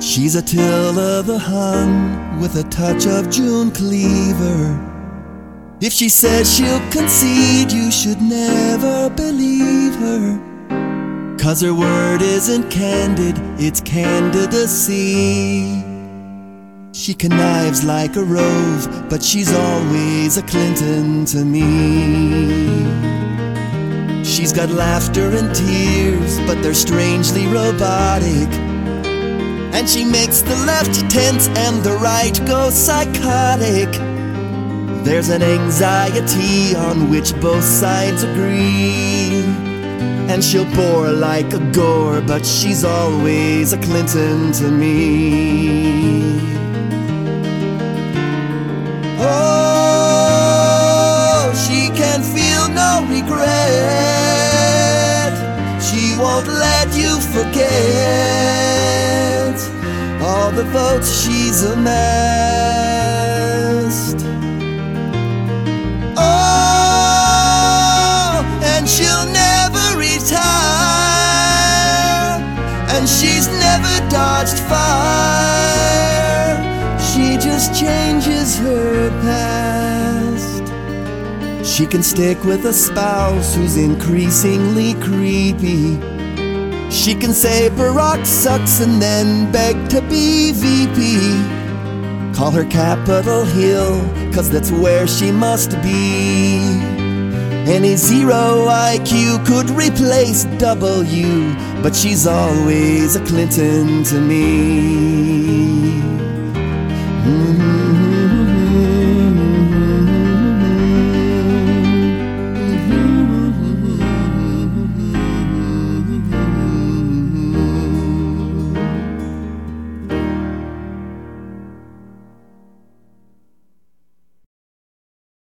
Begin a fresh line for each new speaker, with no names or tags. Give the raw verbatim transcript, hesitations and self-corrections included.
She's Attila the Hun with a touch of June Cleaver. If she says she'll concede, you should never believe her, 'cause her word isn't candid, it's candidacy. She connives like a rose, but she's always a Clinton to me. She's got laughter and tears, but they're strangely robotic. And she makes the left tense and the right go psychotic. There's an anxiety on which both sides agree. And she'll bore like a Gore, but she's always a Clinton to me. Oh, she can feel no regret. She won't let you forget all the votes she's amassed. Oh, and she'll never retire, and she's never dodged fire. She just changes her past. She can stick with a spouse who's increasingly creepy. She can say Barack sucks and then beg to be V P. Call her Capitol Hill, 'cause that's where she must be. Any zero I Q could replace W, but she's always a Clinton to me. Mm-hmm.